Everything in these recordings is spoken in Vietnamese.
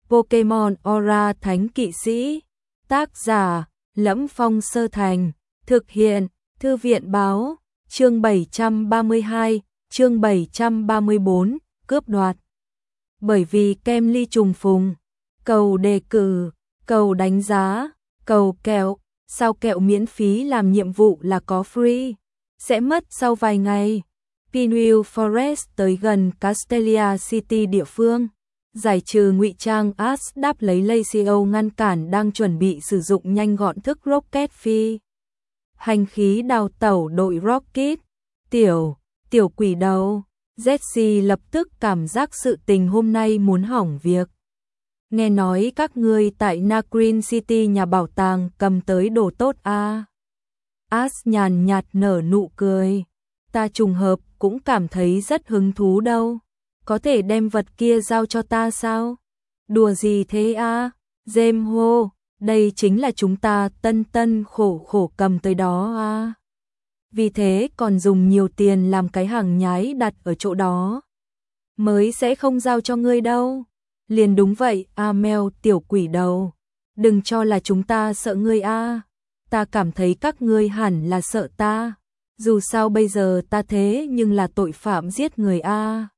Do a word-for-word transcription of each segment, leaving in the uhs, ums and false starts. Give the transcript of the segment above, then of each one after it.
Pokemon Aura Thánh Kỵ Sĩ. Tác giả: Lẫm Phong Sơ Thành. Thực hiện: Thư viện báo. Chương bảy trăm ba mươi hai, chương bảy trăm ba mươi bốn, cướp đoạt. Bởi vì kem ly trùng phùng, cầu đề cử, cầu đánh giá, cầu kẹo, sao kẹo miễn phí làm nhiệm vụ là có free, sẽ mất sau vài ngày. Pinwheel Forest tới gần Castelia City địa phương. Giải trừ ngụy trang Ash đáp lấy Lacio ngăn cản đang chuẩn bị sử dụng nhanh gọn thức rocket phi. Hành khí đào tẩu đội Rocket. Tiểu, tiểu quỷ đầu. Jessie lập tức cảm giác sự tình hôm nay muốn hỏng việc. Nghe nói các ngươi tại Nacrin City nhà bảo tàng cầm tới đồ tốt à. Ash nhàn nhạt nở nụ cười. Ta trùng hợp cũng cảm thấy rất hứng thú đâu. Có thể đem vật kia giao cho ta sao? Đùa gì thế à? James hô, đây chính là chúng ta tân tân khổ khổ cầm tới đó à. Vì thế còn dùng nhiều tiền làm cái hàng nhái đặt ở chỗ đó. Mới sẽ không giao cho ngươi đâu. Liền đúng vậy, Amel tiểu quỷ đầu. Đừng cho là chúng ta sợ ngươi a. Ta cảm thấy các ngươi hẳn là sợ ta. Dù sao bây giờ ta thế nhưng là tội phạm giết người a.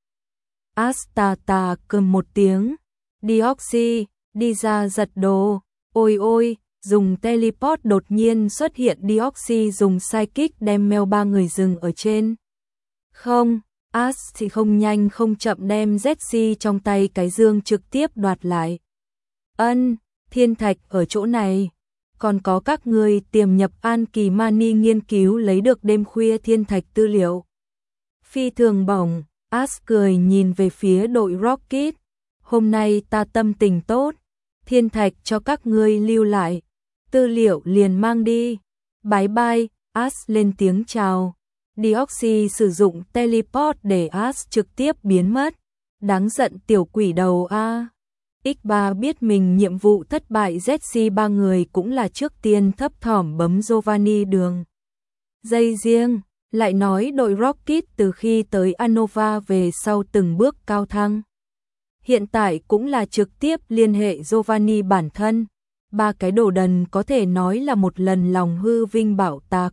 Astata cầm một tiếng. Deoxy, đi ra giật đồ. Ôi ôi, dùng teleport đột nhiên xuất hiện. Deoxy dùng psychic đem mèo ba người dừng ở trên. Không, Ash thì không nhanh không chậm đem Jessie trong tay cái dương trực tiếp đoạt lại. Ân, thiên thạch ở chỗ này. Còn có các người tiềm nhập An Kỳ Mani nghiên cứu lấy được đêm khuya thiên thạch tư liệu. Phi thường bổng, Ash cười nhìn về phía đội Rocket. Hôm nay ta tâm tình tốt. Thiên thạch cho các ngươi lưu lại. Tư liệu liền mang đi. Bye bye, Ash lên tiếng chào. Deoxy sử dụng teleport để Ash trực tiếp biến mất. Đáng giận tiểu quỷ đầu a. ích ba biết mình nhiệm vụ thất bại. Jessie ba người cũng là trước tiên thấp thỏm bấm Giovanni đường dây riêng. Lại nói đội Rocket từ khi tới Anova về sau từng bước cao thăng. Hiện tại cũng là trực tiếp liên hệ Giovanni bản thân. Ba cái đồ đần có thể nói là một lần lòng hư vinh bảo tạc.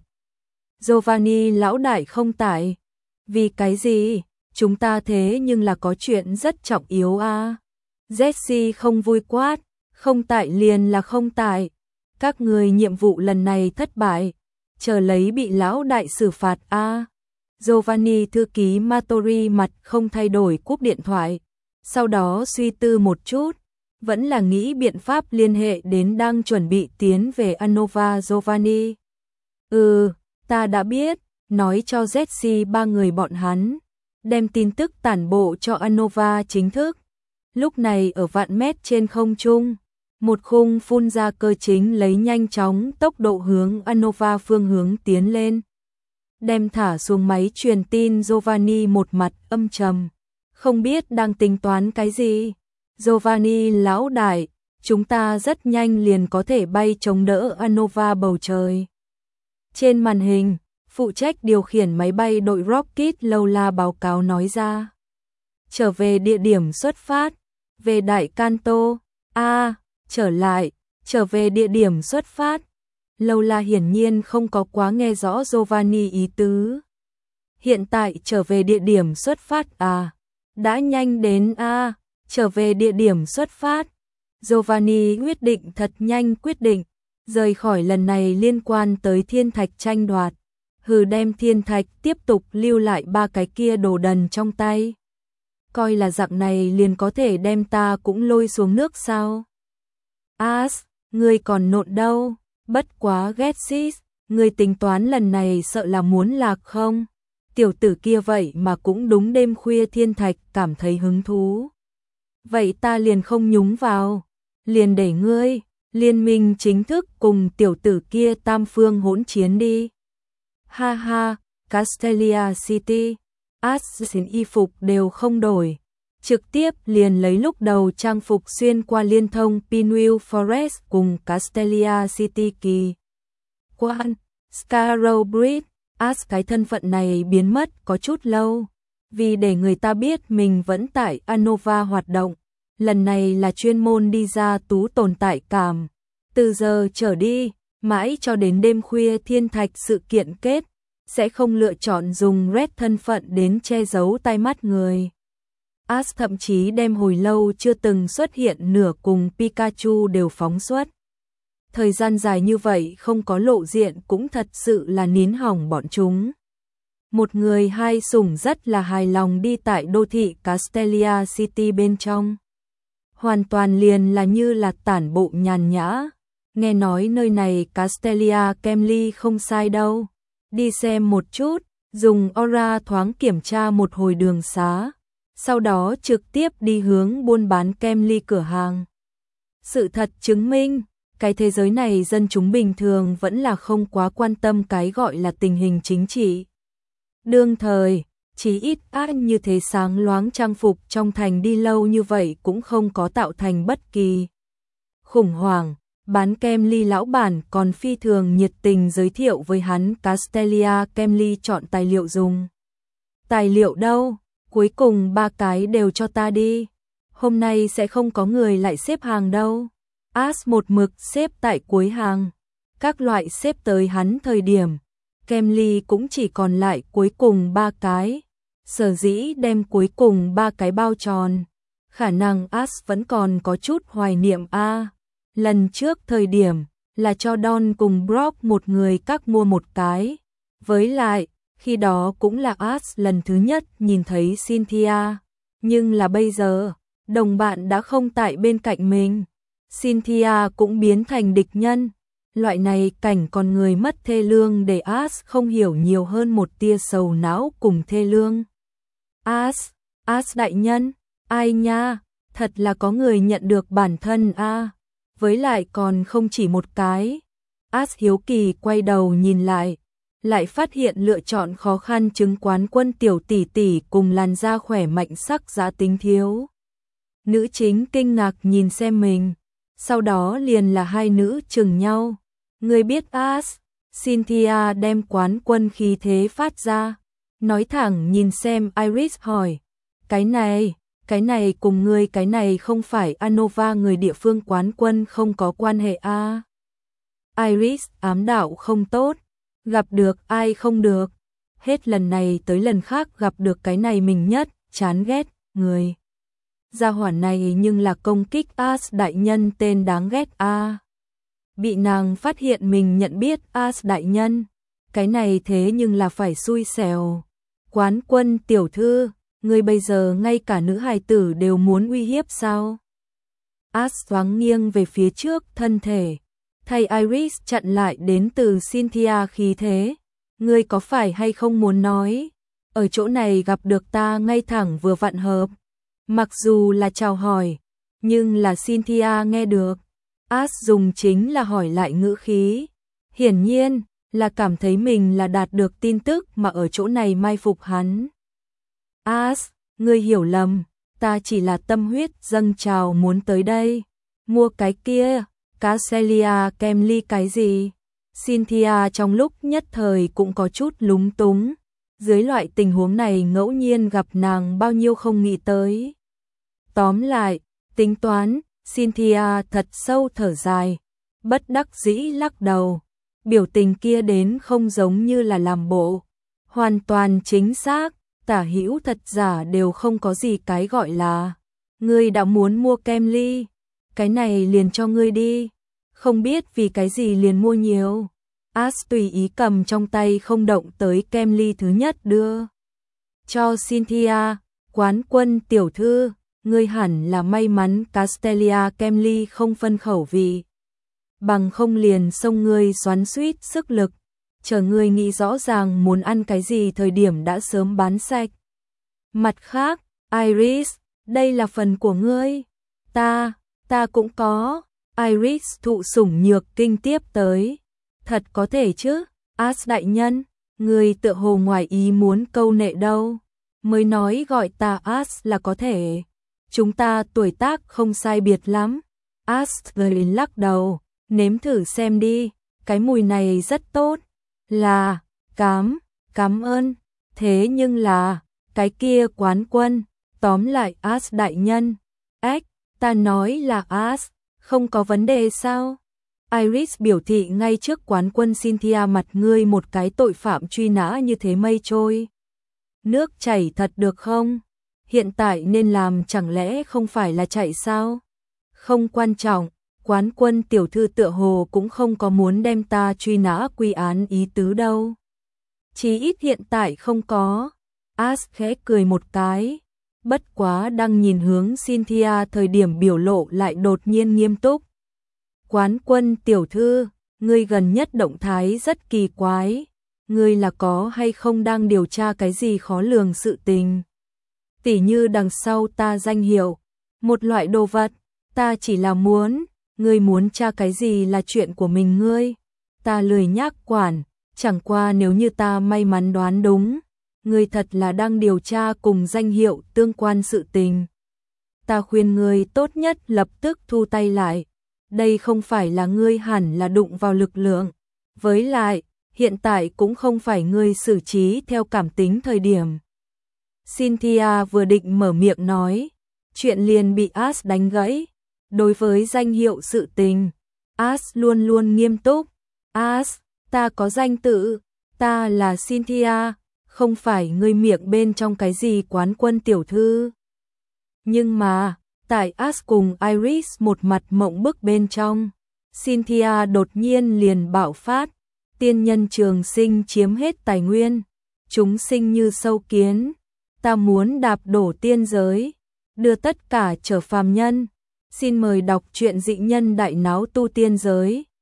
Giovanni lão đại không tại. Vì cái gì? Chúng ta thế nhưng là có chuyện rất trọng yếu a. Jessie không vui quát. Không tại liền là không tại. Các người nhiệm vụ lần này thất bại. Chờ lấy bị lão đại xử phạt a. Giovanni thư ký Matori mặt không thay đổi cúp điện thoại. Sau đó suy tư một chút. Vẫn là nghĩ biện pháp liên hệ đến đang chuẩn bị tiến về Anova Giovanni. Ừ, ta đã biết, nói cho Jessie ba người bọn hắn. Đem tin tức tản bộ cho Anova chính thức. Lúc này ở vạn mét trên không trung. Một khung phun ra cơ chính lấy nhanh chóng tốc độ hướng Anova phương hướng tiến lên. Đem thả xuống máy truyền tin. Giovanni một mặt âm trầm. Không biết đang tính toán cái gì. Giovanni lão đại, chúng ta rất nhanh liền có thể bay chống đỡ Anova bầu trời. Trên màn hình, phụ trách điều khiển máy bay đội Rocket Lola báo cáo nói ra. Trở về địa điểm xuất phát, về Đại Kanto, a à, trở lại, trở về địa điểm xuất phát. Lola hiển nhiên không có quá nghe rõ Giovanni ý tứ. Hiện tại trở về địa điểm xuất phát à, đã nhanh đến a à, trở về địa điểm xuất phát. Giovanni quyết định thật nhanh quyết định, rời khỏi lần này liên quan tới thiên thạch tranh đoạt. Hừ, đem thiên thạch tiếp tục lưu lại ba cái kia đồ đần trong tay. Coi là dạng này liền có thể đem ta cũng lôi xuống nước sao? Ash, ngươi còn nộn đâu? Bất quá Getsis, ngươi tính toán lần này sợ là muốn lạc không? Tiểu tử kia vậy mà cũng đúng đêm khuya thiên thạch cảm thấy hứng thú. Vậy ta liền không nhúng vào, liền để ngươi, liên minh chính thức cùng tiểu tử kia tam phương hỗn chiến đi. Ha ha, Castelia City, Ash y phục đều không đổi. Trực tiếp liền lấy lúc đầu trang phục xuyên qua liên thông Pinwheel Forest cùng Castelia City kỳ. Quan, Scarrow Bridge, Ash cái thân phận này biến mất có chút lâu. Vì để người ta biết mình vẫn tại Anova hoạt động, lần này là chuyên môn đi ra tú tồn tại cảm. Từ giờ trở đi, mãi cho đến đêm khuya thiên thạch sự kiện kết, sẽ không lựa chọn dùng Red thân phận đến che giấu tai mắt người. Ash thậm chí đem hồi lâu chưa từng xuất hiện nửa cùng Pikachu đều phóng xuất. Thời gian dài như vậy không có lộ diện cũng thật sự là nín hỏng bọn chúng. Một người hai sủng rất là hài lòng đi tại đô thị Castelia City bên trong. Hoàn toàn liền là như là tản bộ nhàn nhã. Nghe nói nơi này Castelia Kemli không sai đâu. Đi xem một chút, dùng aura thoáng kiểm tra một hồi đường xá. Sau đó trực tiếp đi hướng buôn bán Kemli cửa hàng. Sự thật chứng minh, cái thế giới này dân chúng bình thường vẫn là không quá quan tâm cái gọi là tình hình chính trị. Đương thời, chỉ ít ác như thế sáng loáng trang phục trong thành đi lâu như vậy cũng không có tạo thành bất kỳ khủng hoảng. Bán Kemli lão bản còn phi thường nhiệt tình giới thiệu với hắn Castelia Kemli chọn tài liệu dùng. Tài liệu đâu? Cuối cùng ba cái đều cho ta đi. Hôm nay sẽ không có người lại xếp hàng đâu. Ash một mực xếp tại cuối hàng. Các loại xếp tới hắn thời điểm. Kemli cũng chỉ còn lại cuối cùng ba cái. Sở dĩ đem cuối cùng ba cái bao tròn. Khả năng Ash vẫn còn có chút hoài niệm a. À, lần trước thời điểm là cho Don cùng Brock một người các mua một cái. Với lại, khi đó cũng là Ash lần thứ nhất nhìn thấy Cynthia. Nhưng là bây giờ, đồng bạn đã không tại bên cạnh mình. Cynthia cũng biến thành địch nhân. Loại này cảnh con người mất thê lương để Ash không hiểu nhiều hơn một tia sầu não cùng thê lương. Ash, Ash đại nhân, ai nha, thật là có người nhận được bản thân a. À. Với lại còn không chỉ một cái. Ash hiếu kỳ quay đầu nhìn lại, lại phát hiện lựa chọn khó khăn chứng quán quân tiểu tỷ tỷ cùng làn da khỏe mạnh sắc giá tính thiếu. Nữ chính kinh ngạc nhìn xem mình, sau đó liền là hai nữ chừng nhau. Người biết Ash, Cynthia đem quán quân khí thế phát ra, nói thẳng nhìn xem Iris hỏi, cái này, cái này cùng ngươi cái này không phải Anova người địa phương quán quân không có quan hệ a. À? Iris ám đạo không tốt, gặp được ai không được, hết lần này tới lần khác gặp được cái này mình nhất, chán ghét, người. Gia hỏa này nhưng là công kích Ash đại nhân tên đáng ghét a. À. Bị nàng phát hiện mình nhận biết Ash đại nhân, cái này thế nhưng là phải xui xẻo. Quán quân tiểu thư, ngươi bây giờ ngay cả nữ hài tử đều muốn uy hiếp sao? Ash thoáng nghiêng về phía trước thân thể, thay Iris chặn lại đến từ Cynthia khí thế. Ngươi có phải hay không muốn nói, ở chỗ này gặp được ta ngay thẳng vừa vặn hợp. Mặc dù là chào hỏi, nhưng là Cynthia nghe được. Ash dùng chính là hỏi lại ngữ khí. Hiển nhiên là cảm thấy mình là đạt được tin tức mà ở chỗ này mai phục hắn. Ash, ngươi hiểu lầm, ta chỉ là tâm huyết dâng trào muốn tới đây. Mua cái kia, Castelia Kemli cái gì? Cynthia trong lúc nhất thời cũng có chút lúng túng. Dưới loại tình huống này ngẫu nhiên gặp nàng bao nhiêu không nghĩ tới. Tóm lại, tính toán, Cynthia thật sâu thở dài, bất đắc dĩ lắc đầu. Biểu tình kia đến không giống như là làm bộ. Hoàn toàn chính xác, tả hữu thật giả đều không có gì cái gọi là. Ngươi đã muốn mua Kemli, cái này liền cho ngươi đi. Không biết vì cái gì liền mua nhiều. Ash tùy ý cầm trong tay không động tới Kemli thứ nhất đưa cho Cynthia. Quán quân tiểu thư, ngươi hẳn là may mắn Castelia Kemli không phân khẩu vị. Bằng không liền xông ngươi xoắn xuýt sức lực, chờ ngươi nghĩ rõ ràng muốn ăn cái gì thời điểm đã sớm bán sạch. Mặt khác, Iris, đây là phần của ngươi. Ta, ta cũng có. Iris thụ sủng nhược kinh tiếp tới. Thật có thể chứ, Ash đại nhân, ngươi tựa hồ ngoài ý muốn câu nệ đâu. Mới nói gọi ta Ash là có thể. Chúng ta tuổi tác không sai biệt lắm. Ash cười lắc đầu, nếm thử xem đi, cái mùi này rất tốt. Là, cám, cảm ơn. Thế nhưng là, cái kia quán quân, tóm lại Ash đại nhân. Ếch, Ta nói là As, không có vấn đề sao? Iris biểu thị ngay trước quán quân Cynthia mặt ngươi một cái tội phạm truy nã như thế mây trôi. Nước chảy thật được không? Hiện tại nên làm chẳng lẽ không phải là chạy sao? Không quan trọng, quán quân tiểu thư tựa hồ cũng không có muốn đem ta truy nã quy án ý tứ đâu. Chí ít hiện tại không có. As khẽ cười một cái, bất quá đang nhìn hướng Cynthia thời điểm biểu lộ lại đột nhiên nghiêm túc. Quán quân tiểu thư, ngươi gần nhất động thái rất kỳ quái, ngươi là có hay không đang điều tra cái gì khó lường sự tình? Tỉ như đằng sau ta danh hiệu, một loại đồ vật, ta chỉ là muốn, ngươi muốn tra cái gì là chuyện của mình ngươi, ta lười nhác quản, chẳng qua nếu như ta may mắn đoán đúng, ngươi thật là đang điều tra cùng danh hiệu tương quan sự tình. Ta khuyên ngươi tốt nhất lập tức thu tay lại, đây không phải là ngươi hẳn là đụng vào lực lượng, với lại, hiện tại cũng không phải ngươi xử trí theo cảm tính thời điểm. Cynthia vừa định mở miệng nói, chuyện liền bị As đánh gãy. Đối với danh hiệu sự tình, As luôn luôn nghiêm túc. As, ta có danh tự, ta là Cynthia, không phải ngươi miệng bên trong cái gì quán quân tiểu thư. Nhưng mà, tại As cùng Iris một mặt mộng bức bên trong, Cynthia đột nhiên liền bạo phát, tiên nhân trường sinh chiếm hết tài nguyên, chúng sinh như sâu kiến, ta muốn đạp đổ tiên giới, đưa tất cả trở phàm nhân. Xin mời đọc truyện Dị Nhân Đại Náo Tu Tiên Giới.